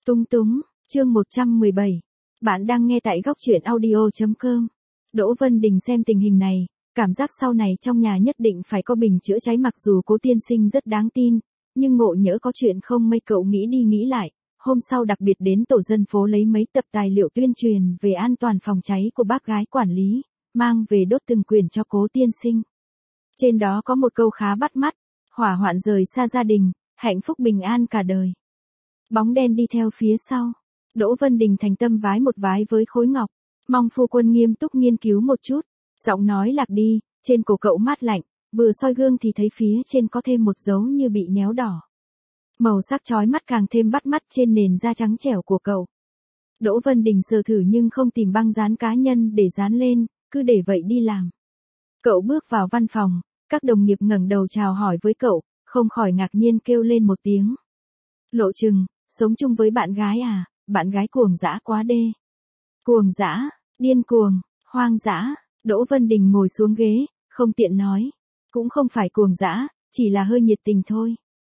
Túng túng, chương 117. Bạn đang nghe tại góc truyện audio.com. Đỗ Vân Đình xem tình hình này, cảm giác sau này trong nhà nhất định phải có bình chữa cháy, mặc dù Cố tiên sinh rất đáng tin, nhưng ngộ nhỡ có chuyện không may. Cậu nghĩ đi nghĩ lại, hôm sau đặc biệt đến tổ dân phố lấy mấy tập tài liệu tuyên truyền về an toàn phòng cháy của bác gái quản lý, mang về đốt từng quyển cho Cố tiên sinh. Trên đó có một câu khá bắt mắt: hỏa hoạn rời xa gia đình, hạnh phúc bình an cả đời. Bóng đen đi theo phía sau. Đỗ Vân Đình thành tâm vái một vái với khối ngọc, mong phu quân nghiêm túc nghiên cứu một chút. Giọng nói lạc đi, trên cổ cậu mát lạnh, vừa soi gương thì thấy phía trên có thêm một dấu như bị nhéo đỏ. Màu sắc chói mắt càng thêm bắt mắt trên nền da trắng trẻo của cậu. Đỗ Vân Đình sờ thử nhưng không tìm băng dán cá nhân để dán lên, cứ để vậy đi làm. Cậu bước vào văn phòng, các đồng nghiệp ngẩng đầu chào hỏi với cậu, không khỏi ngạc nhiên kêu lên một tiếng. Lộ Trừng, sống chung với bạn gái à? Bạn gái cuồng dã quá đê. Cuồng dã, điên cuồng, hoang dã. Đỗ Vân Đình ngồi xuống ghế, không tiện nói. Cũng không phải cuồng dã, chỉ là hơi nhiệt tình thôi.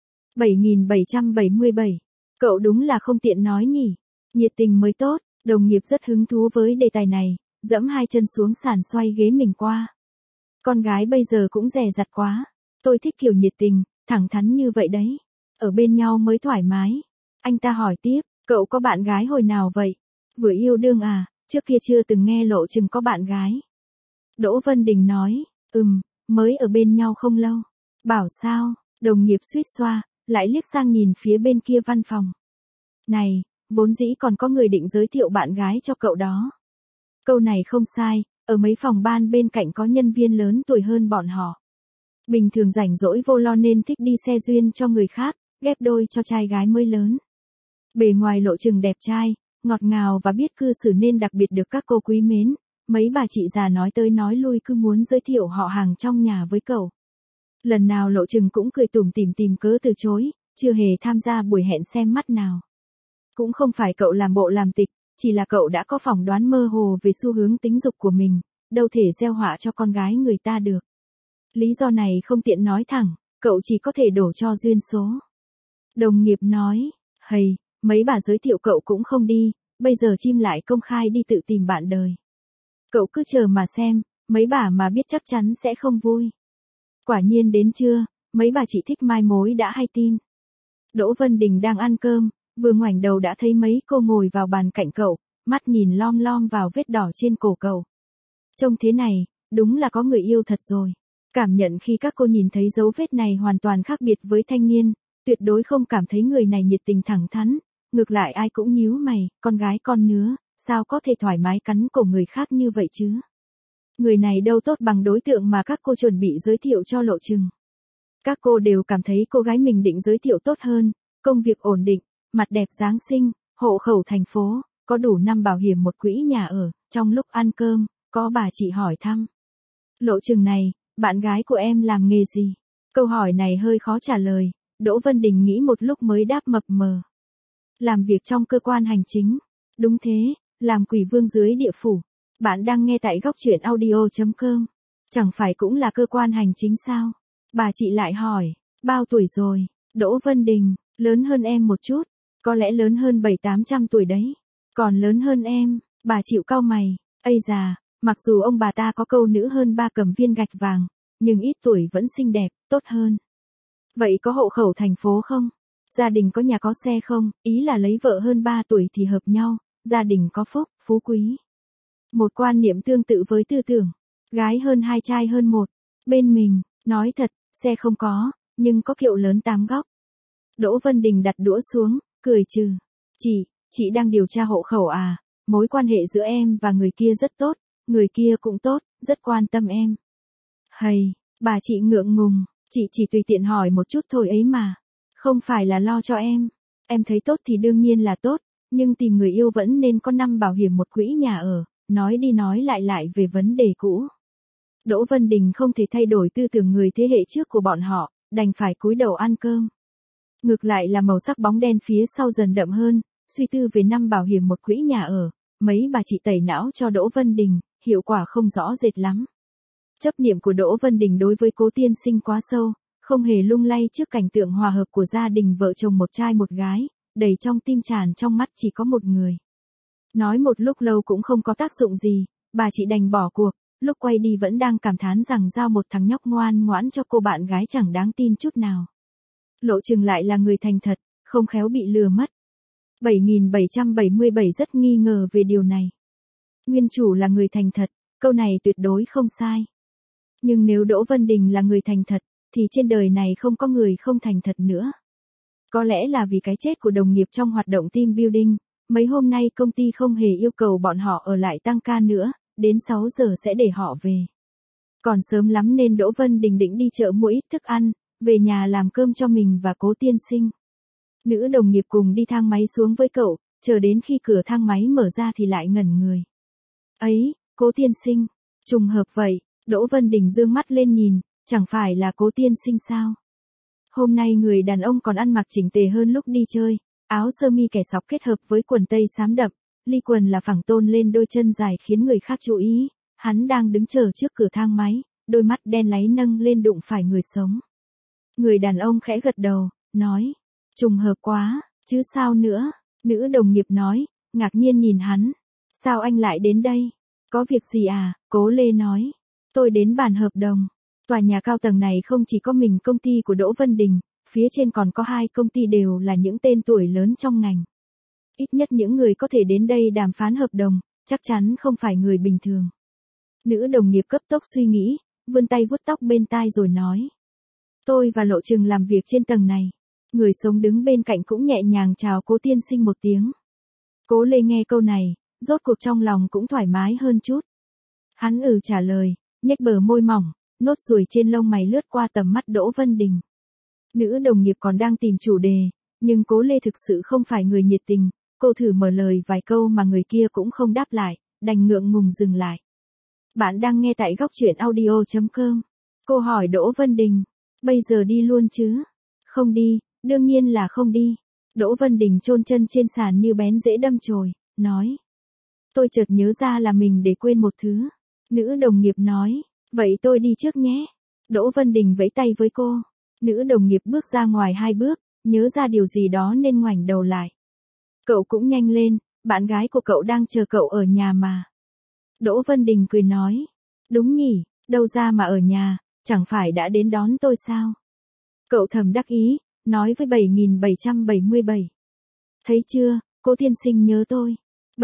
7777. Cậu đúng là không tiện nói nhỉ. Nhiệt tình mới tốt. Đồng nghiệp rất hứng thú với đề tài này, dẫm hai chân xuống sàn xoay ghế mình qua. Con gái bây giờ cũng dè dặt quá. Tôi thích kiểu nhiệt tình, thẳng thắn như vậy đấy. Ở bên nhau mới thoải mái. Anh ta hỏi tiếp, cậu có bạn gái hồi nào vậy? Vừa yêu đương à, trước kia chưa từng nghe Lộ Trừng có bạn gái. Đỗ Vân Đình nói, mới ở bên nhau không lâu. Bảo sao, đồng nghiệp suýt xoa, lại liếc sang nhìn phía bên kia văn phòng. Này, vốn dĩ còn có người định giới thiệu bạn gái cho cậu đó. Câu này không sai, ở mấy phòng ban bên cạnh có nhân viên lớn tuổi hơn bọn họ. Bình thường rảnh rỗi vô lo nên thích đi xe duyên cho người khác, ghép đôi cho trai gái mới lớn. Bề ngoài Lộ Trừng đẹp trai, ngọt ngào và biết cư xử nên đặc biệt được các cô quý mến. Mấy bà chị già nói tới nói lui cứ muốn giới thiệu họ hàng trong nhà với cậu. Lần nào Lộ Trừng cũng cười tủm tỉm tìm cớ từ chối, chưa hề tham gia buổi hẹn xem mắt nào. Cũng không phải cậu làm bộ làm tịch, chỉ là cậu đã có phỏng đoán mơ hồ về xu hướng tính dục của mình, đâu thể gieo họa cho con gái người ta được. Lý do này không tiện nói thẳng, cậu chỉ có thể đổ cho duyên số. Đồng nghiệp nói, hầy, mấy bà giới thiệu cậu cũng không đi, bây giờ chim lại công khai đi tự tìm bạn đời. Cậu cứ chờ mà xem, mấy bà mà biết chắc chắn sẽ không vui. Quả nhiên đến trưa, mấy bà chị thích mai mối đã hay tin. Đỗ Vân Đình đang ăn cơm, vừa ngoảnh đầu đã thấy mấy cô ngồi vào bàn cạnh cậu, mắt nhìn lom lom vào vết đỏ trên cổ cậu. Trông thế này, đúng là có người yêu thật rồi. Cảm nhận khi các cô nhìn thấy dấu vết này hoàn toàn khác biệt với thanh niên, tuyệt đối không cảm thấy người này nhiệt tình thẳng thắn, ngược lại ai cũng nhíu mày, con gái con nứa, sao có thể thoải mái cắn cổ người khác như vậy chứ? Người này đâu tốt bằng đối tượng mà các cô chuẩn bị giới thiệu cho Lộ Trừng. Các cô đều cảm thấy cô gái mình định giới thiệu tốt hơn, công việc ổn định, mặt đẹp dáng xinh, hộ khẩu thành phố, có đủ năm bảo hiểm một quỹ nhà ở. Trong lúc ăn cơm, có bà chị hỏi thăm. Lộ Trừng này, bạn gái của em làm nghề gì? Câu hỏi này hơi khó trả lời, Đỗ Vân Đình nghĩ một lúc mới đáp mập mờ. Làm việc trong cơ quan hành chính. Đúng thế, làm quỷ vương dưới địa phủ. Bạn đang nghe tại góc truyện audio.com. Chẳng phải cũng là cơ quan hành chính sao? Bà chị lại hỏi, bao tuổi rồi? Đỗ Vân Đình, lớn hơn em một chút, có lẽ lớn hơn 700-800 tuổi đấy. Còn lớn hơn em, bà chịu cau mày, ây già, mặc dù ông bà ta có câu nữ hơn ba cầm viên gạch vàng, nhưng ít tuổi vẫn xinh đẹp, tốt hơn. Vậy có hộ khẩu thành phố không? Gia đình có nhà có xe không? Ý là lấy vợ hơn 3 tuổi thì hợp nhau, gia đình có phúc, phú quý. Một quan niệm tương tự với tư tưởng, gái hơn 2 trai hơn 1. Bên mình, nói thật, xe không có, nhưng có kiệu lớn 8 góc. Đỗ Vân Đình đặt đũa xuống, cười trừ. Chị đang điều tra hộ khẩu à? Mối quan hệ giữa em và người kia rất tốt, người kia cũng tốt, rất quan tâm em. Hầy, bà chị ngượng ngùng, chị chỉ tùy tiện hỏi một chút thôi ấy mà. Không phải là lo cho em thấy tốt thì đương nhiên là tốt, nhưng tìm người yêu vẫn nên có năm bảo hiểm một quỹ nhà ở, nói đi nói lại về vấn đề cũ. Đỗ Vân Đình không thể thay đổi tư tưởng người thế hệ trước của bọn họ, đành phải cúi đầu ăn cơm. Ngược lại là màu sắc bóng đen phía sau dần đậm hơn, suy tư về năm bảo hiểm một quỹ nhà ở, mấy bà chị tẩy não cho Đỗ Vân Đình, hiệu quả không rõ rệt lắm. Chấp niệm của Đỗ Vân Đình đối với Cố tiên sinh quá sâu, không hề lung lay trước cảnh tượng hòa hợp của gia đình vợ chồng một trai một gái, đầy trong tim tràn trong mắt chỉ có một người. Nói một lúc lâu cũng không có tác dụng gì, bà chị đành bỏ cuộc, lúc quay đi vẫn đang cảm thán rằng giao một thằng nhóc ngoan ngoãn cho cô bạn gái chẳng đáng tin chút nào. Lộ Trừng lại là người thành thật, không khéo bị lừa mất. 7777 rất nghi ngờ về điều này. Nguyên chủ là người thành thật, câu này tuyệt đối không sai. Nhưng nếu Đỗ Vân Đình là người thành thật, thì trên đời này không có người không thành thật nữa. Có lẽ là vì cái chết của đồng nghiệp trong hoạt động team building, mấy hôm nay công ty không hề yêu cầu bọn họ ở lại tăng ca nữa, đến 6 giờ sẽ để họ về. Còn sớm lắm nên Đỗ Vân Đình định đi chợ mua ít thức ăn, về nhà làm cơm cho mình và Cố tiên sinh. Nữ đồng nghiệp cùng đi thang máy xuống với cậu, chờ đến khi cửa thang máy mở ra thì lại ngẩn người. Ấy, Cố tiên sinh, trùng hợp vậy, Đỗ Vân Đình dương mắt lên nhìn, chẳng phải là Cố tiên sinh sao? Hôm nay người đàn ông còn ăn mặc chỉnh tề hơn lúc đi chơi, áo sơ mi kẻ sọc kết hợp với quần tây xám đậm, ly quần là phẳng tôn lên đôi chân dài khiến người khác chú ý, hắn đang đứng chờ trước cửa thang máy, đôi mắt đen láy nâng lên đụng phải người sống. Người đàn ông khẽ gật đầu, nói, trùng hợp quá, chứ sao nữa, nữ đồng nghiệp nói, ngạc nhiên nhìn hắn, sao anh lại đến đây, có việc gì à, Cố Lê nói, tôi đến bàn hợp đồng. Tòa nhà cao tầng này không chỉ có mình công ty của Đỗ Vân Đình, phía trên còn có 2 công ty đều là những tên tuổi lớn trong ngành. Ít nhất những người có thể đến đây đàm phán hợp đồng, chắc chắn không phải người bình thường. Nữ đồng nghiệp cấp tốc suy nghĩ, vươn tay vuốt tóc bên tai rồi nói. Tôi và Lộ Trừng làm việc trên tầng này. Người sống đứng bên cạnh cũng nhẹ nhàng chào Cố tiên sinh một tiếng. Cố Lê nghe câu này, rốt cuộc trong lòng cũng thoải mái hơn chút. Hắn trả lời, nhếch bờ môi mỏng, nốt ruồi trên lông mày lướt qua tầm mắt Đỗ Vân Đình. Nữ đồng nghiệp còn đang tìm chủ đề, nhưng Cố Lê thực sự không phải người nhiệt tình, cô thử mở lời vài câu mà người kia cũng không đáp lại, đành ngượng ngùng dừng lại. Bạn đang nghe tại góc truyện audio.com. Cô hỏi Đỗ Vân Đình, bây giờ đi luôn chứ? Không đi, đương nhiên là không đi. Đỗ Vân Đình chôn chân trên sàn như bén dễ đâm chồi, nói. Tôi chợt nhớ ra là mình để quên một thứ. Nữ đồng nghiệp nói, vậy tôi đi trước nhé. Đỗ Vân Đình vẫy tay với cô. Nữ đồng nghiệp bước ra ngoài 2 bước, nhớ ra điều gì đó nên ngoảnh đầu lại. Cậu cũng nhanh lên, bạn gái của cậu đang chờ cậu ở nhà mà. Đỗ Vân Đình cười nói, đúng nhỉ, đâu ra mà ở nhà, chẳng phải đã đến đón tôi sao? Cậu thầm đắc ý, nói với 7777. Thấy chưa, Cố tiên sinh nhớ tôi.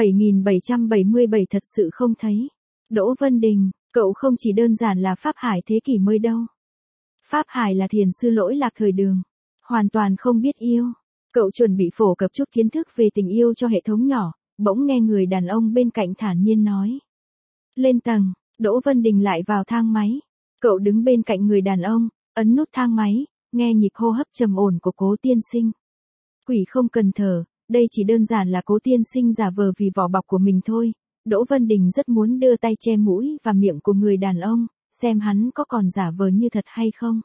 7777 thật sự không thấy. Đỗ Vân Đình, cậu không chỉ đơn giản là Pháp Hải thế kỷ mới đâu. Pháp Hải là thiền sư lỗi lạc thời Đường. Hoàn toàn không biết yêu. Cậu chuẩn bị phổ cập chút kiến thức về tình yêu cho hệ thống nhỏ, bỗng nghe người đàn ông bên cạnh thản nhiên nói. Lên tầng, Đỗ Vân Đình lại vào thang máy. Cậu đứng bên cạnh người đàn ông, ấn nút thang máy, nghe nhịp hô hấp trầm ổn của Cố tiên sinh. Quỷ không cần thở, đây chỉ đơn giản là Cố tiên sinh giả vờ vì vỏ bọc của mình thôi. Đỗ Vân Đình rất muốn đưa tay che mũi và miệng của người đàn ông, xem hắn có còn giả vờ như thật hay không.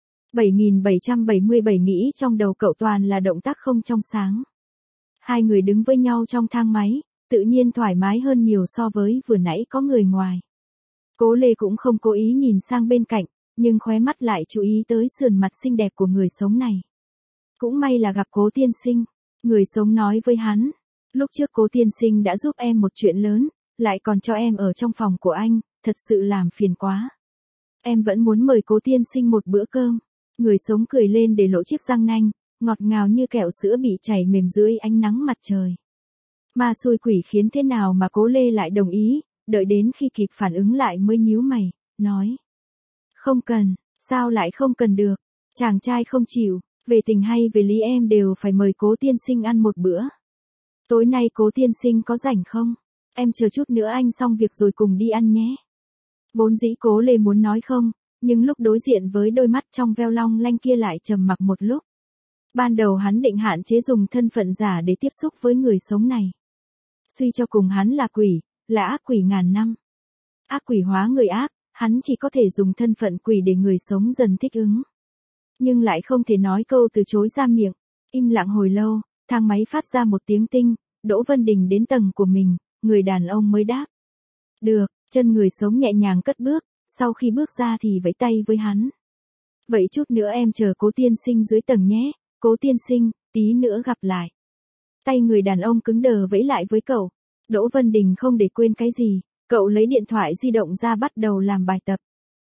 7777 nghĩ trong đầu cậu toàn là động tác không trong sáng. 2 người đứng với nhau trong thang máy, tự nhiên thoải mái hơn nhiều so với vừa nãy có người ngoài. Cố Lê cũng không cố ý nhìn sang bên cạnh, nhưng khóe mắt lại chú ý tới sườn mặt xinh đẹp của người sống này. Cũng may là gặp Cố tiên sinh, người sống nói với hắn. Lúc trước Cố tiên sinh đã giúp em một chuyện lớn, lại còn cho em ở trong phòng của anh, thật sự làm phiền quá. Em vẫn muốn mời Cố tiên sinh một bữa cơm. Người sống cười lên để lộ chiếc răng nanh, ngọt ngào như kẹo sữa bị chảy mềm dưới ánh nắng mặt trời. Ma xui quỷ khiến thế nào mà Cố Lê lại đồng ý, đợi đến khi kịp phản ứng lại mới nhíu mày, nói. Không cần, sao lại không cần được, chàng trai không chịu, về tình hay về lý em đều phải mời Cố tiên sinh ăn một bữa. Tối nay Cố tiên sinh có rảnh không? Em chờ chút nữa anh xong việc rồi cùng đi ăn nhé. Vốn dĩ Cố Lê muốn nói không, nhưng lúc đối diện với đôi mắt trong veo long lanh kia lại trầm mặc một lúc. Ban đầu hắn định hạn chế dùng thân phận giả để tiếp xúc với người sống này. Suy cho cùng hắn là quỷ, là ác quỷ ngàn năm. Ác quỷ hóa người ác, hắn chỉ có thể dùng thân phận quỷ để người sống dần thích ứng. Nhưng lại không thể nói câu từ chối ra miệng. Im lặng hồi lâu, thang máy phát ra một tiếng tinh, Đỗ Vân Đình đến tầng của mình, người đàn ông mới đáp. Được, chân người sống nhẹ nhàng cất bước, sau khi bước ra thì vẫy tay với hắn. Vậy chút nữa em chờ Cố tiên sinh dưới tầng nhé, Cố tiên sinh, tí nữa gặp lại. Tay người đàn ông cứng đờ vẫy lại với cậu. Đỗ Vân Đình không để quên cái gì, cậu lấy điện thoại di động ra bắt đầu làm bài tập.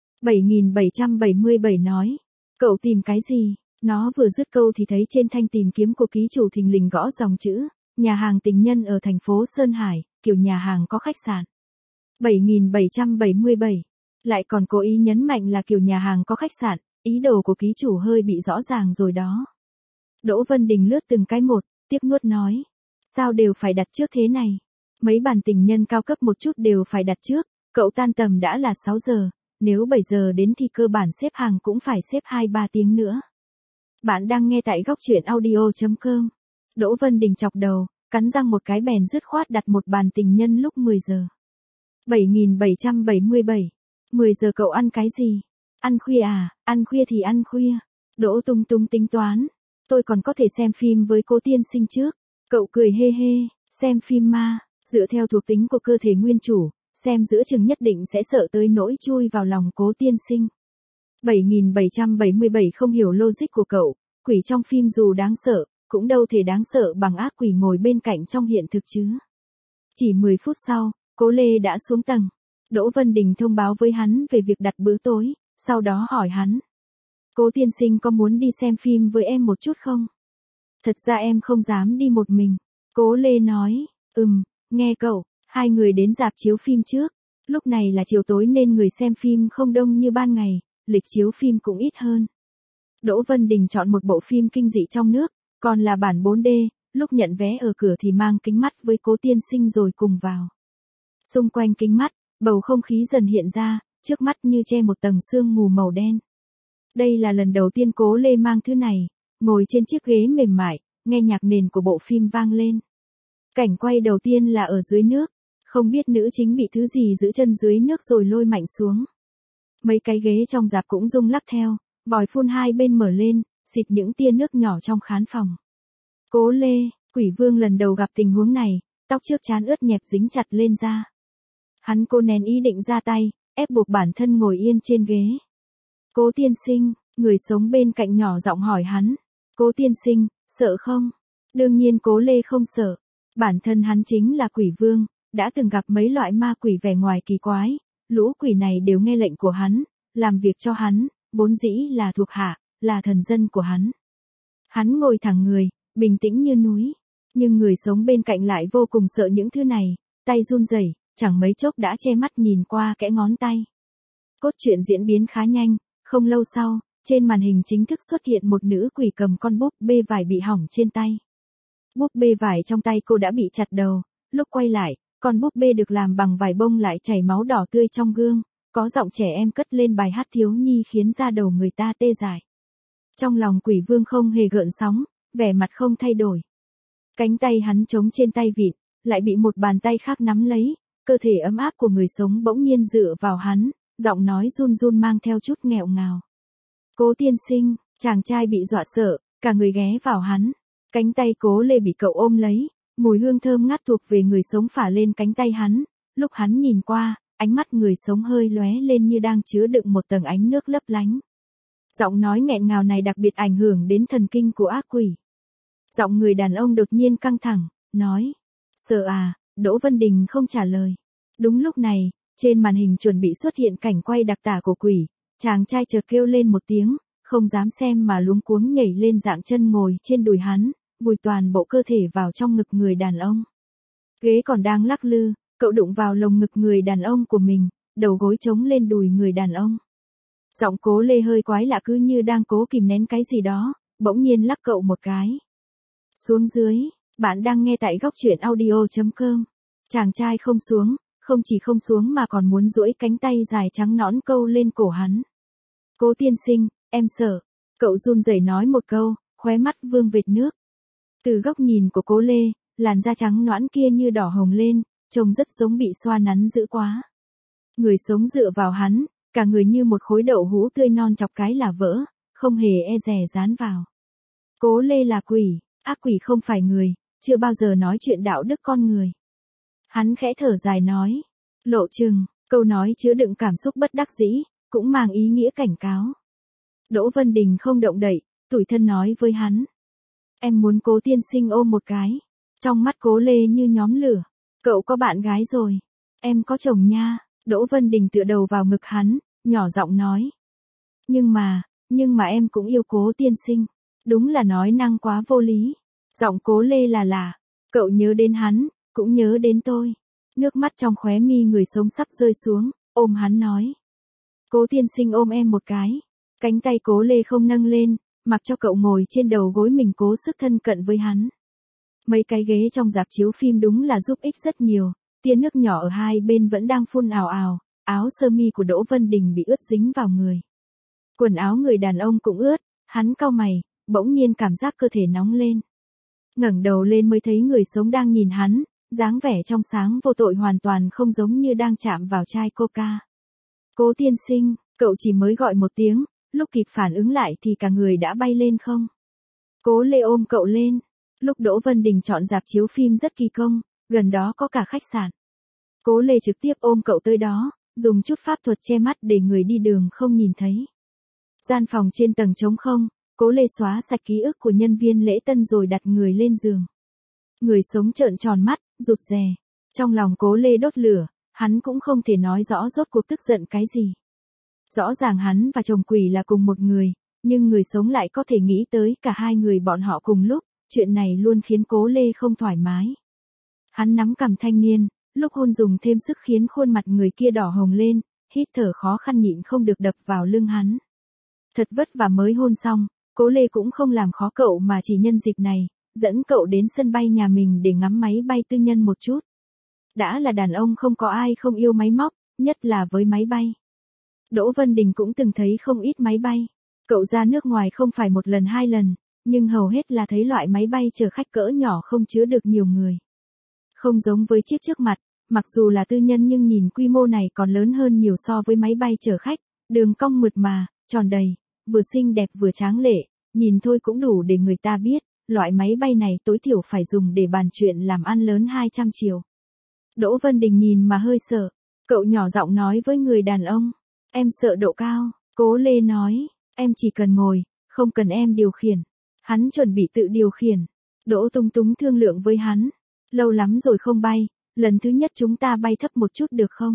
7777 nói. Cậu tìm cái gì? Nó vừa dứt câu thì thấy trên thanh tìm kiếm của ký chủ thình lình gõ dòng chữ, nhà hàng tình nhân ở thành phố Sơn Hải, kiểu nhà hàng có khách sạn. 7777. Lại còn cố ý nhấn mạnh là kiểu nhà hàng có khách sạn, ý đồ của ký chủ hơi bị rõ ràng rồi đó. Đỗ Vân Đình lướt từng cái một, tiếc nuốt nói. Sao đều phải đặt trước thế này? Mấy bàn tình nhân cao cấp một chút đều phải đặt trước, cậu tan tầm đã là 6 giờ, nếu 7 giờ đến thì cơ bản xếp hàng cũng phải xếp 2-3 tiếng nữa. Bạn đang nghe tại góc truyện audio.com. Đỗ Vân Đình chọc đầu, cắn răng một cái bèn dứt khoát đặt một bàn tình nhân lúc 10 giờ. 7777. 10 giờ cậu ăn cái gì? Ăn khuya à? Ăn khuya thì ăn khuya. Đỗ Tung Tung tính toán. Tôi còn có thể xem phim với Cố tiên sinh trước. Cậu cười hê hê, xem phim ma, dựa theo thuộc tính của cơ thể nguyên chủ, xem giữa chừng nhất định sẽ sợ tới nỗi chui vào lòng Cố tiên sinh. 7777 không hiểu logic của cậu, quỷ trong phim dù đáng sợ, cũng đâu thể đáng sợ bằng ác quỷ ngồi bên cạnh trong hiện thực chứ. Chỉ 10 phút sau, Cố Lê đã xuống tầng. Đỗ Vân Đình thông báo với hắn về việc đặt bữa tối, sau đó hỏi hắn. Cố tiên sinh có muốn đi xem phim với em một chút không? Thật ra em không dám đi một mình. Cố Lê nói, nghe cậu, hai người đến rạp chiếu phim trước. Lúc này là chiều tối nên người xem phim không đông như ban ngày, lịch chiếu phim cũng ít hơn. Đỗ Vân Đình chọn một bộ phim kinh dị trong nước, còn là bản 4D, lúc nhận vé ở cửa thì mang kính mắt với Cố tiên sinh rồi cùng vào. Xung quanh kính mắt, bầu không khí dần hiện ra, trước mắt như che một tầng sương mù màu đen. Đây là lần đầu tiên Cố Lê mang thứ này, ngồi trên chiếc ghế mềm mại, nghe nhạc nền của bộ phim vang lên. Cảnh quay đầu tiên là ở dưới nước, không biết nữ chính bị thứ gì giữ chân dưới nước rồi lôi mạnh xuống. Mấy cái ghế trong rạp cũng rung lắc theo, vòi phun hai bên mở lên, xịt những tia nước nhỏ trong khán phòng. Cố Lê, Quỷ Vương lần đầu gặp tình huống này, tóc trước trán ướt nhẹp dính chặt lên da. Hắn cố nén ý định ra tay, ép buộc bản thân ngồi yên trên ghế. Cố tiên sinh, người sống bên cạnh nhỏ giọng hỏi hắn. Cố tiên sinh, sợ không? Đương nhiên Cố Lê không sợ. Bản thân hắn chính là Quỷ Vương, đã từng gặp mấy loại ma quỷ vẻ ngoài kỳ quái. Lũ quỷ này đều nghe lệnh của hắn, làm việc cho hắn, vốn dĩ là thuộc hạ, là thần dân của hắn. Hắn ngồi thẳng người, bình tĩnh như núi. Nhưng người sống bên cạnh lại vô cùng sợ những thứ này, tay run rẩy, chẳng mấy chốc đã che mắt nhìn qua kẽ ngón tay. Cốt truyện diễn biến khá nhanh, không lâu sau, trên màn hình chính thức xuất hiện một nữ quỷ cầm con búp bê vải bị hỏng trên tay. Búp bê vải trong tay cô đã bị chặt đầu, lúc quay lại, con búp bê được làm bằng vải bông lại chảy máu đỏ tươi trong gương, có giọng trẻ em cất lên bài hát thiếu nhi khiến da đầu người ta tê dại. Trong lòng Quỷ Vương không hề gợn sóng, vẻ mặt không thay đổi. Cánh tay hắn chống trên tay vịn, lại bị một bàn tay khác nắm lấy, cơ thể ấm áp của người sống bỗng nhiên dựa vào hắn, giọng nói run run mang theo chút nghẹo ngào. Cố tiên sinh, chàng trai bị dọa sợ, cả người ghé vào hắn. Cánh tay Cố Lê bị cậu ôm lấy, mùi hương thơm ngát thuộc về người sống phả lên cánh tay hắn. Lúc hắn nhìn qua, ánh mắt người sống hơi lóe lên như đang chứa đựng một tầng ánh nước lấp lánh. Giọng nói nghẹn ngào này đặc biệt ảnh hưởng đến thần kinh của ác quỷ. Giọng người đàn ông đột nhiên căng thẳng, nói. Sợ à? Đỗ Vân Đình không trả lời. Đúng lúc này, trên màn hình chuẩn bị xuất hiện cảnh quay đặc tả của quỷ. Chàng trai chợt kêu lên một tiếng, không dám xem mà luống cuống nhảy lên dạng chân ngồi trên đùi hắn, vùi toàn bộ cơ thể vào trong ngực người đàn ông. Ghế còn đang lắc lư, cậu đụng vào lồng ngực người đàn ông của mình, đầu gối chống lên đùi người đàn ông. Giọng Cố Lê hơi quái lạ cứ như đang cố kìm nén cái gì đó, bỗng nhiên lắc cậu một cái. Xuống dưới, bạn đang nghe tại góc truyện audio.com. Chàng trai không xuống, không chỉ không xuống mà còn muốn duỗi cánh tay dài trắng nõn câu lên cổ hắn. Cố tiên sinh, em sợ. Cậu run rẩy nói một câu, khóe mắt vương vệt nước. Từ góc nhìn của Cố Lê, làn da trắng nõn kia như đỏ hồng lên, trông rất giống bị xoa nắn dữ quá. Người sống dựa vào hắn, cả người như một khối đậu hũ tươi non chọc cái là vỡ, không hề e dè dán vào. Cố Lê là quỷ, ác quỷ không phải người, chưa bao giờ nói chuyện đạo đức con người. Hắn khẽ thở dài nói, lộ chừng, câu nói chứa đựng cảm xúc bất đắc dĩ, cũng mang ý nghĩa cảnh cáo. Đỗ Vân Đình không động đậy, tủi thân nói với hắn. Em muốn Cố tiên sinh ôm một cái. Trong mắt Cố Lê như nhóm lửa. Cậu có bạn gái rồi. Em có chồng nha. Đỗ Vân Đình tựa đầu vào ngực hắn, nhỏ giọng nói. Nhưng mà em cũng yêu Cố tiên sinh. Đúng là nói năng quá vô lý. Giọng Cố Lê là. Cậu nhớ đến hắn, cũng nhớ đến tôi. Nước mắt trong khóe mi người sống sắp rơi xuống, ôm hắn nói. Cố tiên sinh ôm em một cái. Cánh tay Cố Lê không nâng lên, mặc cho cậu ngồi trên đầu gối mình cố sức thân cận với hắn. Mấy cái ghế trong rạp chiếu phim đúng là giúp ích rất nhiều, tia nước nhỏ ở hai bên vẫn đang phun ào ào, áo sơ mi của Đỗ Vân Đình bị ướt dính vào người. Quần áo người đàn ông cũng ướt, hắn cau mày, bỗng nhiên cảm giác cơ thể nóng lên. Ngẩng đầu lên mới thấy người sống đang nhìn hắn, dáng vẻ trong sáng vô tội hoàn toàn không giống như đang chạm vào chai coca. Cố tiên sinh, cậu chỉ mới gọi một tiếng, lúc kịp phản ứng lại thì cả người đã bay lên không. Cố Lê ôm cậu lên. Lúc Đỗ Vân Đình chọn rạp chiếu phim rất kỳ công, gần đó có cả khách sạn. Cố Lê trực tiếp ôm cậu tới đó, dùng chút pháp thuật che mắt để người đi đường không nhìn thấy. Gian phòng trên tầng trống không, Cố Lê xóa sạch ký ức của nhân viên lễ tân rồi đặt người lên giường. Người sống trợn tròn mắt, rụt rè. Trong lòng Cố Lê đốt lửa, hắn cũng không thể nói rõ rốt cuộc tức giận cái gì. Rõ ràng hắn và chồng quỷ là cùng một người, nhưng người sống lại có thể nghĩ tới cả hai người bọn họ cùng lúc, chuyện này luôn khiến Cố Lê không thoải mái. Hắn nắm cằm thanh niên, lúc hôn dùng thêm sức khiến khuôn mặt người kia đỏ hồng lên, hít thở khó khăn nhịn không được đập vào lưng hắn. Thật vất vả mới hôn xong, Cố Lê cũng không làm khó cậu mà chỉ nhân dịp này, dẫn cậu đến sân bay nhà mình để ngắm máy bay tư nhân một chút. Đã là đàn ông không có ai không yêu máy móc, nhất là với máy bay. Đỗ Vân Đình cũng từng thấy không ít máy bay. Cậu ra nước ngoài không phải một lần hai lần, nhưng hầu hết là thấy loại máy bay chở khách cỡ nhỏ không chứa được nhiều người. Không giống với chiếc trước mặt, mặc dù là tư nhân nhưng nhìn quy mô này còn lớn hơn nhiều so với máy bay chở khách, đường cong mượt mà, tròn đầy, vừa xinh đẹp vừa tráng lệ, nhìn thôi cũng đủ để người ta biết, loại máy bay này tối thiểu phải dùng để bàn chuyện làm ăn lớn 200 triệu. Đỗ Vân Đình nhìn mà hơi sợ, cậu nhỏ giọng nói với người đàn ông, em sợ độ cao. Cố Lê nói, em chỉ cần ngồi, không cần em điều khiển. Hắn chuẩn bị tự điều khiển. Đỗ Tung Túng thương lượng với hắn, lâu lắm rồi không bay, lần thứ nhất chúng ta bay thấp một chút được không?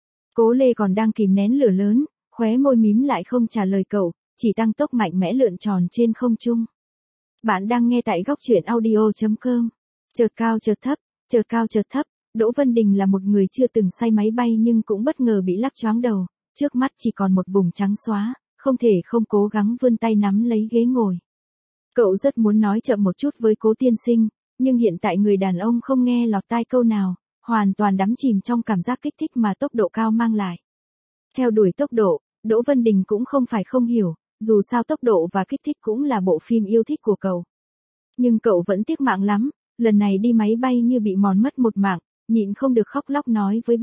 Cố Lê còn đang kìm nén lửa lớn, khóe môi mím lại không trả lời cậu, chỉ tăng tốc mạnh mẽ lượn tròn trên không trung. Bạn đang nghe tại góc truyện audio.com. Chợt cao chợt thấp, chợt cao chợt thấp. Đỗ Vân Đình là một người chưa từng say máy bay nhưng cũng bất ngờ bị lắc choáng đầu, trước mắt chỉ còn một vùng trắng xóa, không thể không cố gắng vươn tay nắm lấy ghế ngồi. Cậu rất muốn nói chậm một chút với Cố tiên sinh, nhưng hiện tại người đàn ông không nghe lọt tai câu nào, hoàn toàn đắm chìm trong cảm giác kích thích mà tốc độ cao mang lại. Theo đuổi tốc độ, Đỗ Vân Đình cũng không phải không hiểu, dù sao tốc độ và kích thích cũng là bộ phim yêu thích của cậu. Nhưng cậu vẫn tiếc mạng lắm, lần này đi máy bay như bị mòn mất một mạng, nhịn không được khóc lóc nói với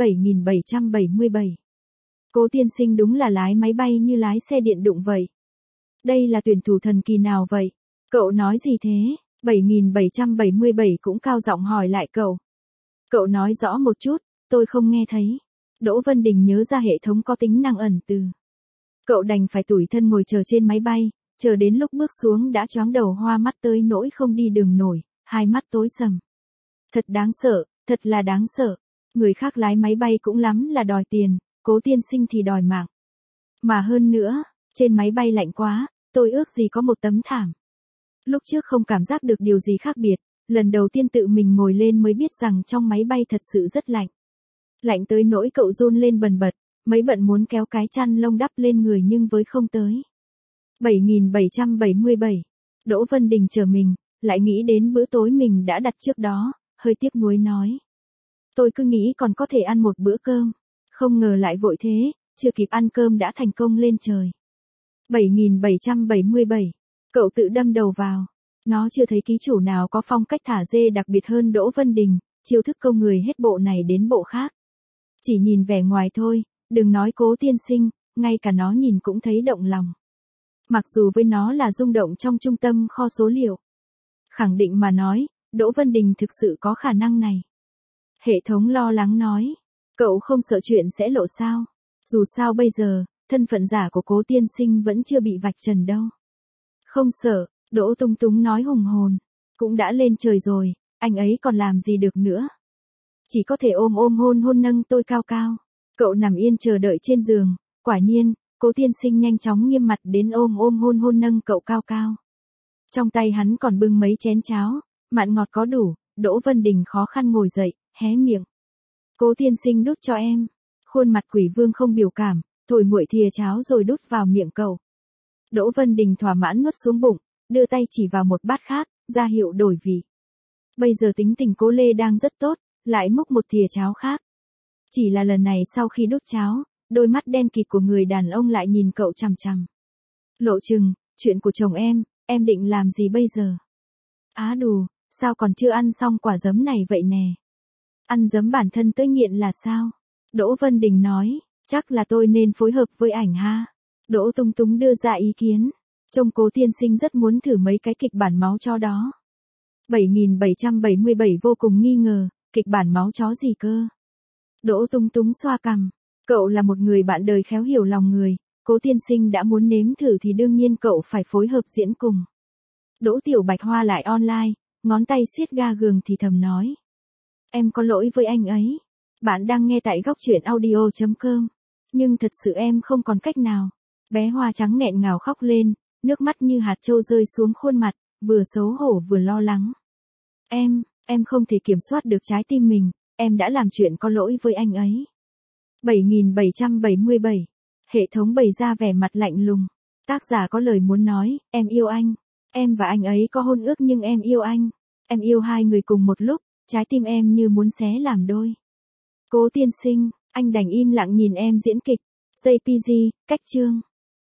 7777. Cố tiên sinh đúng là lái máy bay như lái xe điện đụng vậy. Đây là tuyển thủ thần kỳ nào vậy? Cậu nói gì thế? 7777 cũng cao giọng hỏi lại cậu. Cậu nói rõ một chút, tôi không nghe thấy. Đỗ Vân Đình nhớ ra hệ thống có tính năng ẩn từ. Cậu đành phải tủi thân ngồi chờ trên máy bay, chờ đến lúc bước xuống đã choáng đầu hoa mắt tới nỗi không đi đường nổi, hai mắt tối sầm. Thật đáng sợ, thật là đáng sợ. Người khác lái máy bay cũng lắm là đòi tiền, Cố tiên sinh thì đòi mạng. Mà hơn nữa, trên máy bay lạnh quá, tôi ước gì có một tấm thảm. Lúc trước không cảm giác được điều gì khác biệt, lần đầu tiên tự mình ngồi lên mới biết rằng trong máy bay thật sự rất lạnh. Lạnh tới nỗi cậu run lên bần bật, mấy bận muốn kéo cái chăn lông đắp lên người nhưng với không tới. 7777. Đỗ Vân Đình chờ mình, lại nghĩ đến bữa tối mình đã đặt trước đó, hơi tiếc nuối nói. Tôi cứ nghĩ còn có thể ăn một bữa cơm, không ngờ lại vội thế, chưa kịp ăn cơm đã thành công lên trời. 7777. Cậu tự đâm đầu vào. Nó chưa thấy ký chủ nào có phong cách thả dê đặc biệt hơn Đỗ Vân Đình, chiêu thức câu người hết bộ này đến bộ khác. Chỉ nhìn vẻ ngoài thôi, đừng nói Cố tiên sinh, ngay cả nó nhìn cũng thấy động lòng. Mặc dù với nó là rung động trong trung tâm kho số liệu. Khẳng định mà nói, Đỗ Vân Đình thực sự có khả năng này. Hệ thống lo lắng nói, cậu không sợ chuyện sẽ lộ sao? Dù sao bây giờ, thân phận giả của Cố tiên sinh vẫn chưa bị vạch trần đâu. Không sợ, Đỗ Tung Túng nói hùng hồn, cũng đã lên trời rồi, anh ấy còn làm gì được nữa. Chỉ có thể ôm ôm hôn hôn nâng tôi cao cao. Cậu nằm yên chờ đợi trên giường, quả nhiên, Cố Tiên Sinh nhanh chóng nghiêm mặt đến ôm ôm hôn hôn nâng cậu cao cao. Trong tay hắn còn bưng mấy chén cháo, mặn ngọt có đủ, Đỗ Vân Đình khó khăn ngồi dậy, hé miệng. Cố Tiên Sinh đút cho em. Khuôn mặt Quỷ Vương không biểu cảm, thổi nguội thìa cháo rồi đút vào miệng cậu. Đỗ Vân Đình thỏa mãn nuốt xuống bụng, đưa tay chỉ vào một bát khác, ra hiệu đổi vị. Bây giờ tính tình Cố Lê đang rất tốt, lại múc một thìa cháo khác. Chỉ là lần này sau khi đút cháo, đôi mắt đen kịt của người đàn ông lại nhìn cậu chằm chằm. Lộ Trừng, chuyện của chồng em định làm gì bây giờ? Á đù, sao còn chưa ăn xong quả giấm này vậy nè? Ăn giấm bản thân tới nghiện là sao? Đỗ Vân Đình nói, chắc là tôi nên phối hợp với ảnh ha. Đỗ Tung Túng đưa ra ý kiến. Trông Cố Tiên Sinh rất muốn thử mấy cái kịch bản máu chó đó. 7777 vô cùng nghi ngờ, kịch bản máu chó gì cơ? Đỗ Tung Túng xoa cằm. Cậu là một người bạn đời khéo hiểu lòng người, Cố Tiên Sinh đã muốn nếm thử thì đương nhiên cậu phải phối hợp diễn cùng. Đỗ Tiểu Bạch Hoa lại online, ngón tay siết ga giường thì thầm nói. Em có lỗi với anh ấy. Bạn đang nghe tại góc truyện audio.com. Nhưng thật sự em không còn cách nào. Bé Hoa Trắng nghẹn ngào khóc lên, nước mắt như hạt trâu rơi xuống khuôn mặt, vừa xấu hổ vừa lo lắng. Em không thể kiểm soát được trái tim mình, em đã làm chuyện có lỗi với anh ấy. 7777. Hệ thống bày ra vẻ mặt lạnh lùng. Tác giả có lời muốn nói, em yêu anh. Em và anh ấy có hôn ước nhưng em yêu anh. Em yêu hai người cùng một lúc, trái tim em như muốn xé làm đôi. Cố Tiên Sinh, anh đành im lặng nhìn em diễn kịch. JPG, cách chương.